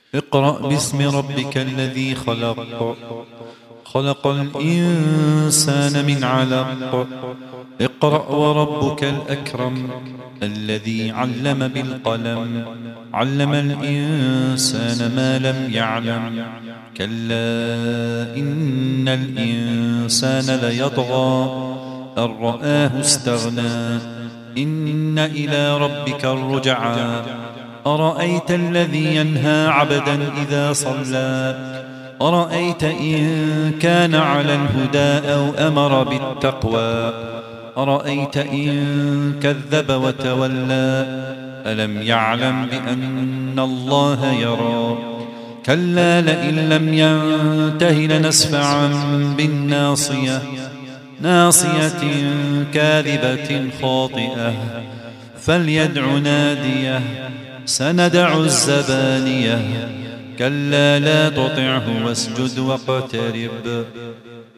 اقرأ باسم ربك الذي خلق. خلق الإنسان من علق. اقرأ وربك الأكرم الذي علم بالقلم علم الإنسان ما لم يعلم. كلا إن الإنسان ليطغى أن رآه استغنى إن إلى ربك الرجعى. أرأيت الذي ينهى عبدا إذا صلى أرأيت إن كان على الهدى أو أمر بالتقوى أرأيت إن كذب وتولى ألم يعلم بأن الله يرى. كلا لئن لم ينته لنسفعا بالناصية ناصية كاذبة خاطئة فليدع ناديه سندع الزبانية. كلا لا تطعه واسجد واقترب.